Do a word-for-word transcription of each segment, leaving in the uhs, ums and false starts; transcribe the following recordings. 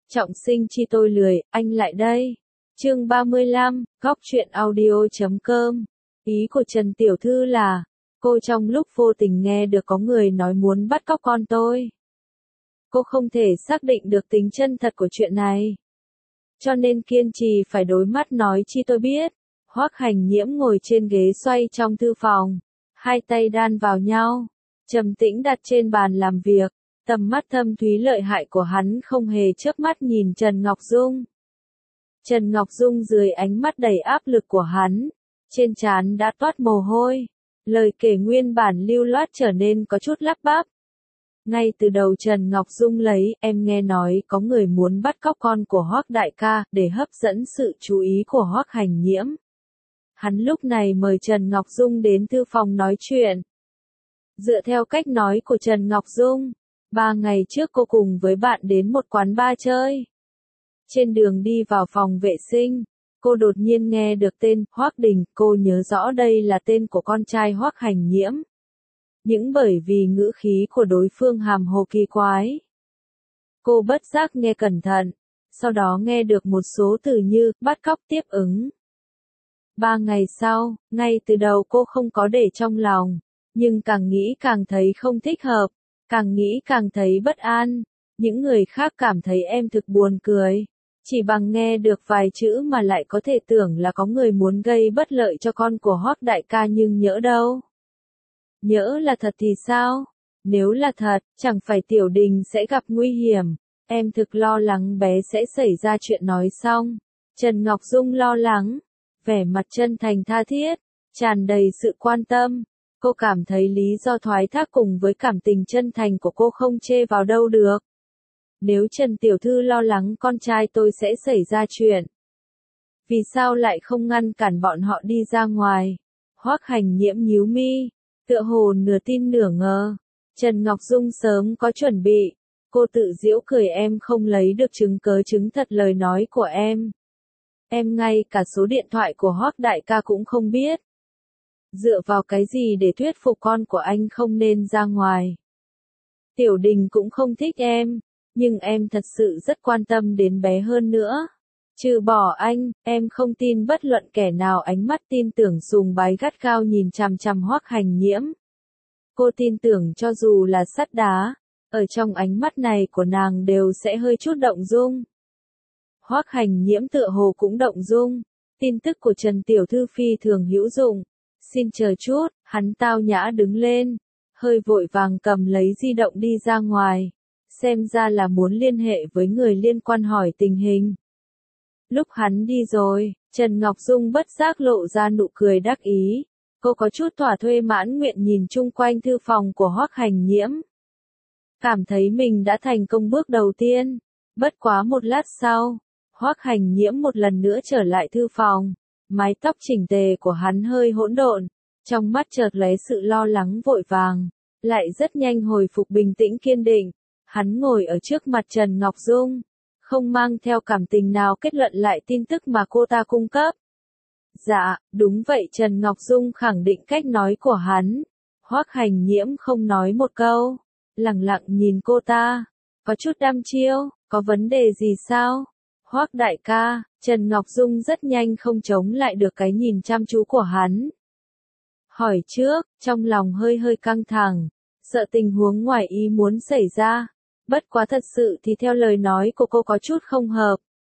Trọng sinh chi tôi lười, anh lại đây. Chương ba mươi lăm, góc truyện audio chấm com. Ý của Trần Tiểu Thư là, cô trong lúc vô tình nghe được có người nói muốn bắt cóc con tôi. Cô không thể xác định được tính chân thật của chuyện này. Cho nên kiên trì phải đối mắt nói chi tôi biết. Hoắc Hành Nhiễm ngồi trên ghế xoay trong thư phòng. Hai tay đan vào nhau. Trầm tĩnh đặt trên bàn làm việc. Tầm mắt thâm thúy lợi hại của hắn không hề chớp mắt nhìn Trần Ngọc Dung. Trần Ngọc Dung dưới ánh mắt đầy áp lực của hắn. Trên trán đã toát mồ hôi. Lời kể nguyên bản lưu loát trở nên có chút lắp bắp. Ngay từ đầu Trần Ngọc Dung lấy, em nghe nói có người muốn bắt cóc con của Hoắc đại ca, để hấp dẫn sự chú ý của Hoắc Hành Nhiễm. Hắn lúc này mời Trần Ngọc Dung đến thư phòng nói chuyện. Dựa theo cách nói của Trần Ngọc Dung, ba ngày trước cô cùng với bạn đến một quán bar chơi. Trên đường đi vào phòng vệ sinh, cô đột nhiên nghe được tên Hoắc Đình, cô nhớ rõ đây là tên của con trai Hoắc Hành Nhiễm. Nhưng bởi vì ngữ khí của đối phương hàm hồ kỳ quái, cô bất giác nghe cẩn thận, sau đó nghe được một số từ như bắt cóc, tiếp ứng. Ba ngày sau, ngay từ đầu cô không có để trong lòng, nhưng càng nghĩ càng thấy không thích hợp, càng nghĩ càng thấy bất an. Những người khác cảm thấy em thực buồn cười, chỉ bằng nghe được vài chữ mà lại có thể tưởng là có người muốn gây bất lợi cho con của Hoắc đại ca, nhưng nhỡ đâu. Nhỡ là thật thì sao? Nếu là thật, chẳng phải Tiểu Đình sẽ gặp nguy hiểm. Em thực lo lắng bé sẽ xảy ra chuyện. Nói xong, Trần Ngọc Dung lo lắng, vẻ mặt chân thành tha thiết, tràn đầy sự quan tâm. Cô cảm thấy lý do thoái thác cùng với cảm tình chân thành của cô không chê vào đâu được. Nếu Trần Tiểu Thư lo lắng con trai tôi sẽ xảy ra chuyện, vì sao lại không ngăn cản bọn họ đi ra ngoài? Hoắc Hành Nhiễm nhíu mi, tựa hồ nửa tin nửa ngờ. Trần Ngọc Dung sớm có chuẩn bị. Cô tự giễu cười, em không lấy được chứng cớ chứng thật lời nói của em. Em ngay cả số điện thoại của Hoắc đại ca cũng không biết. Dựa vào cái gì để thuyết phục con của anh không nên ra ngoài? Tiểu Đình cũng không thích em, nhưng em thật sự rất quan tâm đến bé hơn nữa. Trừ bỏ anh, em không tin bất luận kẻ nào. Ánh mắt tin tưởng sùng bái gắt gao nhìn chằm chằm Hoắc Hành Nhiễm. Cô tin tưởng cho dù là sắt đá, ở trong ánh mắt này của nàng đều sẽ hơi chút động dung. Hoắc Hành Nhiễm tựa hồ cũng động dung. Tin tức của Trần Tiểu Thư phi thường hữu dụng. Xin chờ chút, hắn tao nhã đứng lên, hơi vội vàng cầm lấy di động đi ra ngoài. Xem ra là muốn liên hệ với người liên quan hỏi tình hình. Lúc hắn đi rồi, Trần Ngọc Dung bất giác lộ ra nụ cười đắc ý. Cô có chút thỏa thuê mãn nguyện nhìn chung quanh thư phòng của Hoắc Hành Nhiễm. Cảm thấy mình đã thành công bước đầu tiên. Bất quá một lát sau, Hoắc Hành Nhiễm một lần nữa trở lại thư phòng. Mái tóc chỉnh tề của hắn hơi hỗn độn, trong mắt chợt lóe sự lo lắng vội vàng, lại rất nhanh hồi phục bình tĩnh kiên định. Hắn ngồi ở trước mặt Trần Ngọc Dung, không mang theo cảm tình nào kết luận lại tin tức mà cô ta cung cấp. Dạ, đúng vậy. Trần Ngọc Dung khẳng định cách nói của hắn. Hoắc Hành Nhiễm không nói một câu, lặng lặng nhìn cô ta, có chút đăm chiêu. Có vấn đề gì sao? Hoắc đại ca. Trần Ngọc Dung rất nhanh không chống lại được cái nhìn chăm chú của hắn. Hỏi trước, trong lòng hơi hơi căng thẳng, sợ tình huống ngoài ý muốn xảy ra. Bất quá thật sự thì theo lời nói của cô có chút không hợp.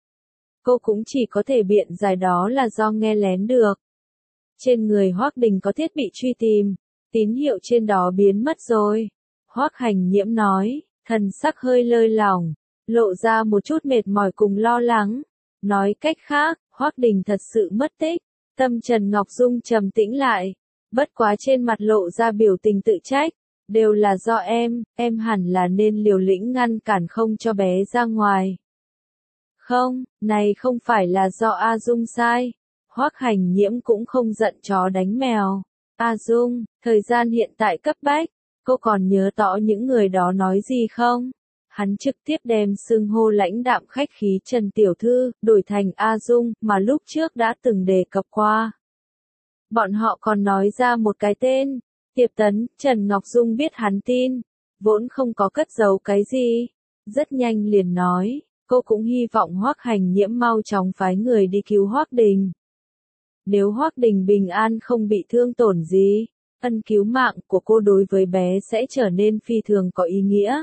Cô cũng chỉ có thể biện giải đó là do nghe lén được. Trên người Hoắc Đình có thiết bị truy tìm, tín hiệu trên đó biến mất rồi. Hoắc Hành Nhiễm nói, thần sắc hơi lơi lỏng, lộ ra một chút mệt mỏi cùng lo lắng. Nói cách khác, Hoắc Đình thật sự mất tích. Tâm Trần Ngọc Dung trầm tĩnh lại, bất quá trên mặt lộ ra biểu tình tự trách. Đều là do em, em hẳn là nên liều lĩnh ngăn cản không cho bé ra ngoài. Không, này không phải là do A Dung sai. Hoắc Hành Nhiễm cũng không giận chó đánh mèo. A Dung, thời gian hiện tại cấp bách, cô còn nhớ rõ những người đó nói gì không? Hắn trực tiếp đem xưng hô lãnh đạm khách khí Trần Tiểu Thư, đổi thành A Dung, mà lúc trước đã từng đề cập qua. Bọn họ còn nói ra một cái tên, Tiệp Tấn. Trần Ngọc Dung biết hắn tin, vốn không có cất giấu cái gì, rất nhanh liền nói, Cô cũng hy vọng Hoắc Hành Nhiễm mau chóng phái người đi cứu Hoắc Đình. Nếu Hoắc Đình bình an không bị thương tổn gì, ân cứu mạng của cô đối với bé sẽ trở nên phi thường có ý nghĩa.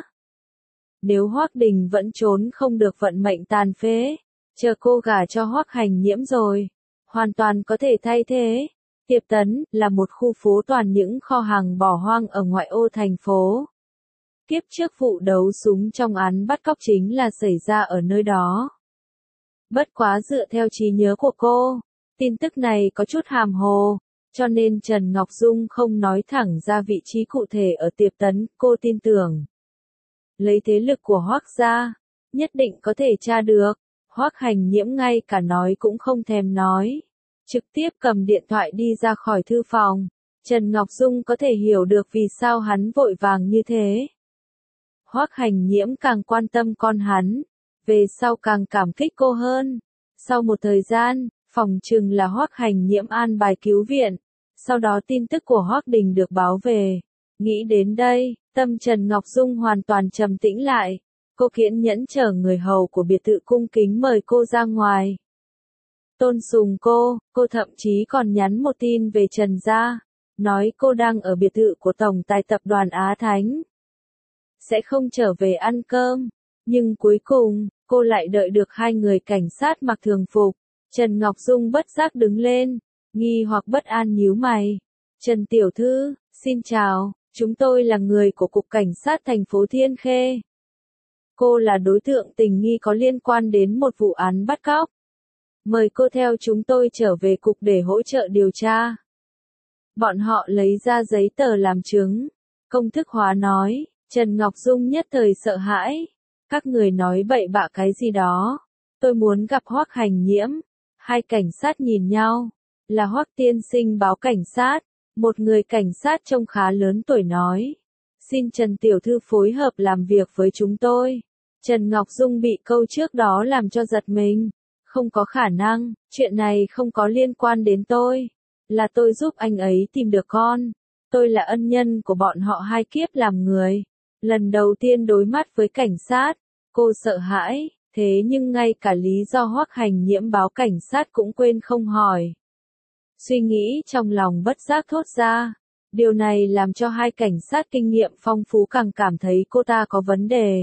Nếu Hoắc Đình vẫn trốn không được vận mệnh tàn phế, chờ cô gả cho Hoắc Hành Nhiễm rồi, hoàn toàn có thể thay thế. Tiệp Tấn là một khu phố toàn những kho hàng bỏ hoang ở ngoại ô thành phố. Kiếp trước vụ đấu súng trong án bắt cóc chính là xảy ra ở nơi đó. Bất quá dựa theo trí nhớ của cô, tin tức này có chút hàm hồ, cho nên Trần Ngọc Dung không nói thẳng ra vị trí cụ thể ở Tiệp Tấn. Cô tin tưởng, lấy thế lực của Hoắc gia, nhất định có thể tra được. Hoắc Hành Nhiễm ngay cả nói cũng không thèm nói, trực tiếp cầm điện thoại đi ra khỏi thư phòng. Trần Ngọc Dung có thể hiểu được vì sao hắn vội vàng như thế. Hoắc Hành Nhiễm càng quan tâm con hắn, về sau càng cảm kích cô hơn. Sau một thời gian, phòng chừng là Hoắc Hành Nhiễm an bài cứu viện, sau đó tin tức của Hoắc Đình được báo về. Nghĩ đến đây, tâm Trần Ngọc Dung hoàn toàn trầm tĩnh lại. Cô kiên nhẫn chờ người hầu của biệt thự cung kính mời cô ra ngoài. Tôn sùng cô, cô thậm chí còn nhắn một tin về Trần gia, nói cô đang ở biệt thự của Tổng tài tập đoàn Á Thánh, sẽ không trở về ăn cơm. Nhưng cuối cùng, cô lại đợi được hai người cảnh sát mặc thường phục. Trần Ngọc Dung bất giác đứng lên, nghi hoặc bất an nhíu mày. Trần tiểu thư, xin chào, chúng tôi là người của Cục Cảnh sát thành phố Thiên Khê. Cô là đối tượng tình nghi có liên quan đến một vụ án bắt cóc. Mời cô theo chúng tôi trở về cục để hỗ trợ điều tra. Bọn họ lấy ra giấy tờ làm chứng. Công thức hóa nói. Trần Ngọc Dung nhất thời sợ hãi. Các người nói bậy bạ cái gì đó. Tôi muốn gặp Hoắc Hành Nhiễm. Hai cảnh sát nhìn nhau. Là Hoắc tiên sinh báo cảnh sát. Một người cảnh sát trông khá lớn tuổi nói. Xin Trần tiểu thư phối hợp làm việc với chúng tôi. Trần Ngọc Dung bị câu trước đó làm cho giật mình. Không có khả năng, chuyện này không có liên quan đến tôi. Là tôi giúp anh ấy tìm được con. Tôi là ân nhân của bọn họ hai kiếp làm người. Lần đầu tiên đối mắt với cảnh sát, cô sợ hãi, thế nhưng ngay cả lý do Hoắc Hành Nhiễm báo cảnh sát cũng quên không hỏi. Suy nghĩ trong lòng bất giác thốt ra. Điều này làm cho hai cảnh sát kinh nghiệm phong phú càng cảm thấy cô ta có vấn đề.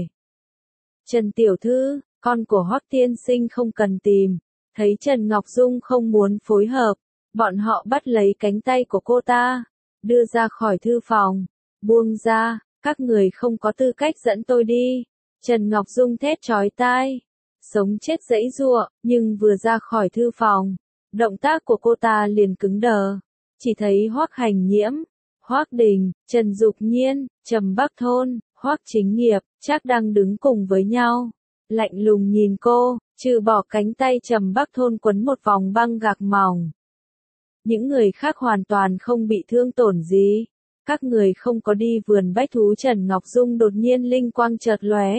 Trần tiểu thư, con của Hoắc tiên sinh không cần tìm. Thấy Trần Ngọc Dung không muốn phối hợp, bọn họ bắt lấy cánh tay của cô ta, đưa ra khỏi thư phòng. Buông ra, các người không có tư cách dẫn tôi đi. Trần Ngọc Dung thét chói tai, sống chết giãy giụa, nhưng vừa ra khỏi thư phòng, động tác của cô ta liền cứng đờ. Chỉ thấy Hoắc Hành Nhiễm, Hoắc Đình, Trần Dục Nhiên, Trầm Bắc Thôn, Hoắc Chính Nghiệp, chắc đang đứng cùng với nhau. Lạnh lùng nhìn cô, trừ bỏ cánh tay Trầm Bắc Thôn quấn một vòng băng gạc mỏng. Những người khác hoàn toàn không bị thương tổn gì. Các người không có đi vườn bách thú. Trần Ngọc Dung đột nhiên linh quang chợt lóe.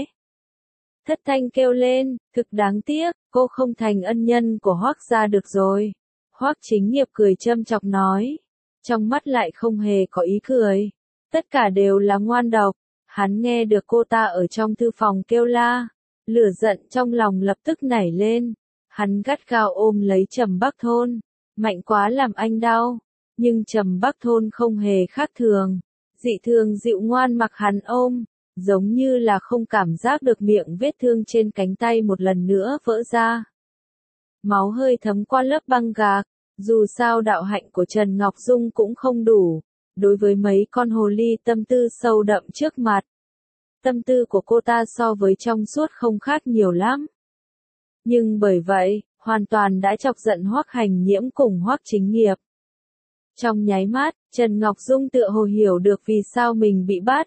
Thất thanh kêu lên, thực đáng tiếc, cô không thành ân nhân của Hoắc gia được rồi. Hoắc Chính Nghiệp cười châm chọc nói, trong mắt lại không hề có ý cười. Tất cả đều là ngoan độc. Hắn nghe được cô ta ở trong thư phòng kêu la, lửa giận trong lòng lập tức nảy lên. Hắn gắt gao ôm lấy Trầm Bắc Thôn, mạnh quá làm anh đau. Nhưng Trầm Bắc Thôn không hề khác thường, dị thường dịu ngoan mặc hắn ôm, giống như là không cảm giác được miệng vết thương trên cánh tay một lần nữa vỡ ra. Máu hơi thấm qua lớp băng gạc, dù sao đạo hạnh của Trần Ngọc Dung cũng không đủ, đối với mấy con hồ ly tâm tư sâu đậm trước mặt. Tâm tư của cô ta so với trong suốt không khác nhiều lắm. Nhưng bởi vậy, hoàn toàn đã chọc giận Hoắc Hành Nhiễm cùng Hoắc Chính Nghiệp. Trong nháy mắt, Trần Ngọc Dung tựa hồ hiểu được vì sao mình bị bắt.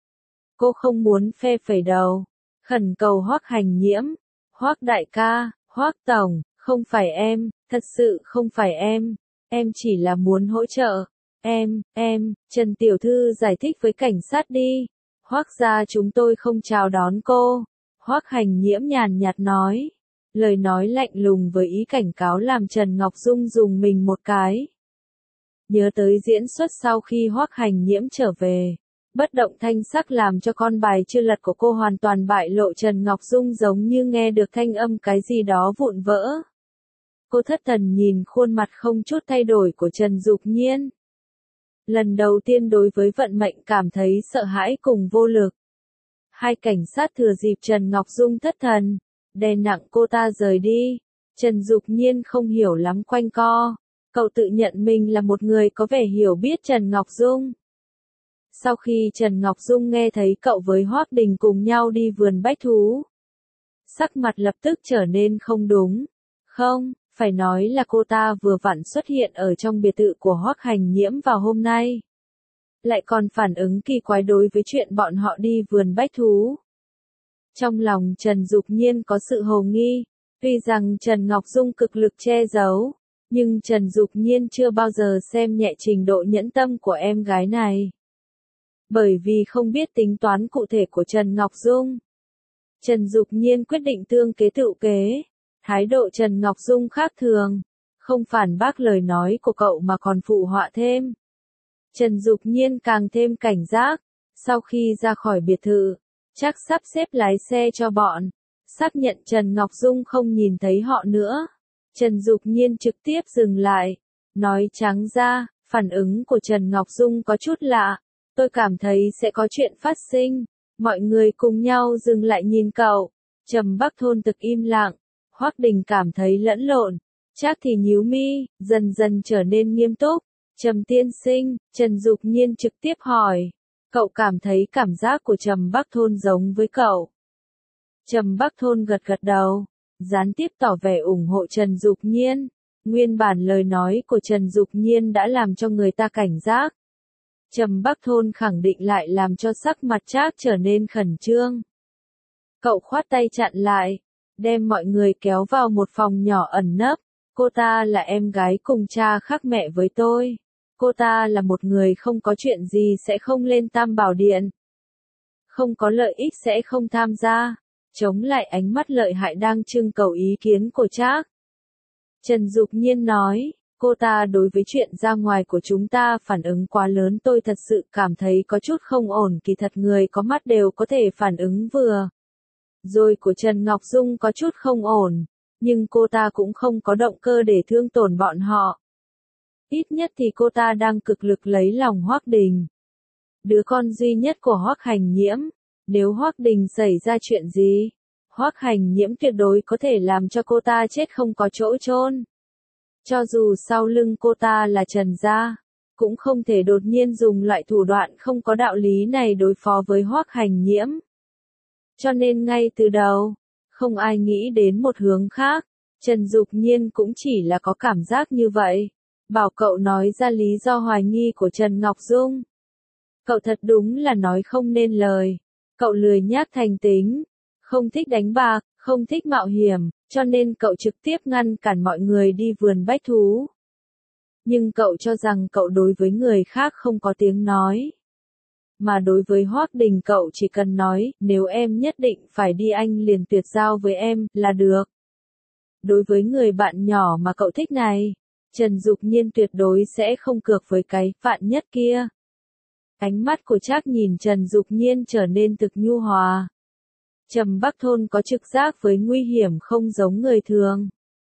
Cô không muốn phe phẩy đầu, khẩn cầu Hoắc Hành Nhiễm, Hoắc đại ca, Hoắc tổng, không phải em, thật sự không phải em, em chỉ là muốn hỗ trợ. Em, em, Trần tiểu thư giải thích với cảnh sát đi. Hoắc gia chúng tôi không chào đón cô. Hoắc Hành Nhiễm nhàn nhạt nói. Lời nói lạnh lùng với ý cảnh cáo làm Trần Ngọc Dung dùng mình một cái. Nhớ tới diễn xuất sau khi Hoắc Hành Nhiễm trở về. Bất động thanh sắc làm cho con bài chưa lật của cô hoàn toàn bại lộ. Trần Ngọc Dung giống như nghe được thanh âm cái gì đó vụn vỡ. Cô thất thần nhìn khuôn mặt không chút thay đổi của Trần Dục Nhiên. Lần đầu tiên đối với vận mệnh cảm thấy sợ hãi cùng vô lực. Hai cảnh sát thừa dịp Trần Ngọc Dung thất thần, đè nặng cô ta rời đi. Trần Dục Nhiên không hiểu lắm quanh co. Cậu tự nhận mình là một người có vẻ hiểu biết Trần Ngọc Dung. Sau khi Trần Ngọc Dung nghe thấy cậu với Hoắc Đình cùng nhau đi vườn bách thú, sắc mặt lập tức trở nên không đúng. Không, phải nói là cô ta vừa vặn xuất hiện ở trong biệt thự của Hoắc Hành Nhiễm vào hôm nay. Lại còn phản ứng kỳ quái đối với chuyện bọn họ đi vườn bách thú. Trong lòng Trần Dục Nhiên có sự hồ nghi, tuy rằng Trần Ngọc Dung cực lực che giấu, nhưng Trần Dục Nhiên chưa bao giờ xem nhẹ trình độ nhẫn tâm của em gái này. Bởi vì không biết tính toán cụ thể của Trần Ngọc Dung, Trần Dục Nhiên quyết định tương kế tự kế. Thái độ Trần Ngọc Dung khác thường, không phản bác lời nói của cậu mà còn phụ họa thêm. Trần Dục Nhiên càng thêm cảnh giác, sau khi ra khỏi biệt thự, chắc sắp xếp lái xe cho bọn, xác nhận Trần Ngọc Dung không nhìn thấy họ nữa. Trần Dục Nhiên trực tiếp dừng lại, nói trắng ra, phản ứng của Trần Ngọc Dung có chút lạ, tôi cảm thấy sẽ có chuyện phát sinh. Mọi người cùng nhau dừng lại nhìn cậu. Trầm Bắc Thôn thực im lặng, Hoắc Đình cảm thấy lẫn lộn, Trác thì nhíu mi, dần dần trở nên nghiêm túc. Trầm tiên sinh, Trần Dục Nhiên trực tiếp hỏi, cậu cảm thấy cảm giác của Trầm Bắc Thôn giống với cậu? Trầm Bắc Thôn gật gật đầu, gián tiếp tỏ vẻ ủng hộ Trần Dục Nhiên. Nguyên bản lời nói của Trần Dục Nhiên đã làm cho người ta cảnh giác. Trầm Bắc Thôn khẳng định lại làm cho sắc mặt Trác trở nên khẩn trương. Cậu khoát tay chặn lại, đem mọi người kéo vào một phòng nhỏ ẩn nấp. Cô ta là em gái cùng cha khác mẹ với tôi. Cô ta là một người không có chuyện gì sẽ không lên Tam Bảo Điện. Không có lợi ích sẽ không tham gia. Chống lại ánh mắt lợi hại đang trưng cầu ý kiến của Trác. Trần Dục Nhiên nói, cô ta đối với chuyện ra ngoài của chúng ta phản ứng quá lớn, tôi thật sự cảm thấy có chút không ổn. Kỳ thật người có mắt đều có thể phản ứng vừa rồi của Trần Ngọc Dung có chút không ổn, nhưng cô ta cũng không có động cơ để thương tổn bọn họ. Ít nhất thì cô ta đang cực lực lấy lòng Hoắc Đình, đứa con duy nhất của Hoắc Hành Nhiễm. Nếu Hoắc Đình xảy ra chuyện gì, Hoắc Hành Nhiễm tuyệt đối có thể làm cho cô ta chết không có chỗ chôn. Cho dù sau lưng cô ta là Trần gia, cũng không thể đột nhiên dùng loại thủ đoạn không có đạo lý này đối phó với Hoắc Hành Nhiễm. Cho nên ngay từ đầu, không ai nghĩ đến một hướng khác. Trần Dục Nhiên cũng chỉ là có cảm giác như vậy. Bảo cậu nói ra lý do hoài nghi của Trần Ngọc Dung. Cậu thật đúng là nói không nên lời. Cậu lười nhác thành tính, không thích đánh bạc, không thích mạo hiểm, cho nên cậu trực tiếp ngăn cản mọi người đi vườn bách thú. Nhưng cậu cho rằng cậu đối với người khác không có tiếng nói. Mà đối với Hoắc Đình cậu chỉ cần nói, nếu em nhất định phải đi anh liền tuyệt giao với em, là được. Đối với người bạn nhỏ mà cậu thích này, Trần Dục Nhiên tuyệt đối sẽ không cược với cái vạn nhất kia. Ánh mắt của Trác nhìn Trần Dục Nhiên trở nên thực nhu hòa. Trầm Bắc Thôn có trực giác với nguy hiểm không giống người thường.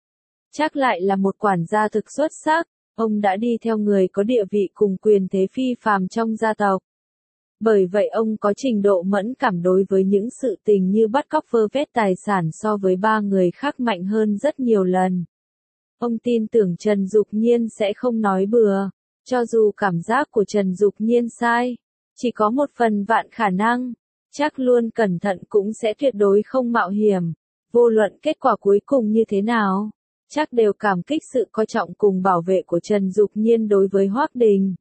Trác lại là một quản gia thực xuất sắc, ông đã đi theo người có địa vị cùng quyền thế phi phàm trong gia tộc. Bởi vậy ông có trình độ mẫn cảm đối với những sự tình như bắt cóc vơ vét tài sản so với ba người khác mạnh hơn rất nhiều lần. Ông tin tưởng Trần Dục Nhiên sẽ không nói bừa, cho dù cảm giác của Trần Dục Nhiên sai, chỉ có một phần vạn khả năng, chắc luôn cẩn thận cũng sẽ tuyệt đối không mạo hiểm, vô luận kết quả cuối cùng như thế nào, chắc đều cảm kích sự coi trọng cùng bảo vệ của Trần Dục Nhiên đối với Hoắc Đình.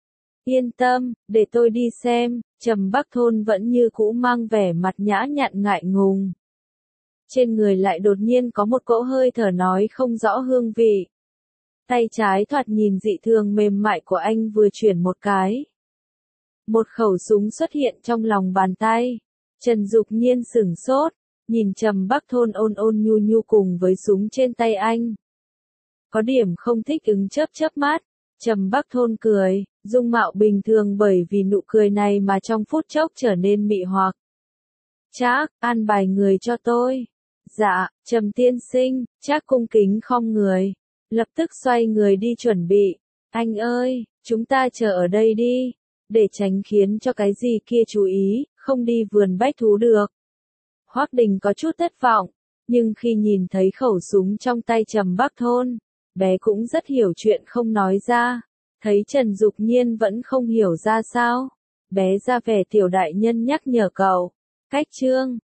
Yên tâm, để tôi đi xem. Trầm Bắc Thôn vẫn như cũ mang vẻ mặt nhã nhặn ngại ngùng. Trên người lại đột nhiên có một cỗ hơi thở nói không rõ hương vị. Tay trái thoạt nhìn dị thường mềm mại của anh vừa chuyển một cái. Một khẩu súng xuất hiện trong lòng bàn tay. Trần Dục Nhiên sửng sốt, nhìn Trầm Bắc Thôn ôn ôn nhu nhu cùng với súng trên tay anh. Có điểm không thích ứng chớp chớp mắt. Trầm Bắc Thôn cười, dung mạo bình thường bởi vì nụ cười này mà trong phút chốc trở nên mị hoặc. Trác, an bài người cho tôi. Dạ, Trầm tiên sinh, Trác cung kính khom người. Lập tức xoay người đi chuẩn bị. Anh ơi, chúng ta chờ ở đây đi. Để tránh khiến cho cái gì kia chú ý, không đi vườn bách thú được. Hoắc Đình có chút thất vọng, nhưng khi nhìn thấy khẩu súng trong tay Trầm Bắc Thôn, bé cũng rất hiểu chuyện không nói ra. Thấy Trần Dục Nhiên vẫn không hiểu ra sao. Bé ra vẻ tiểu đại nhân nhắc nhở cậu. Cách chương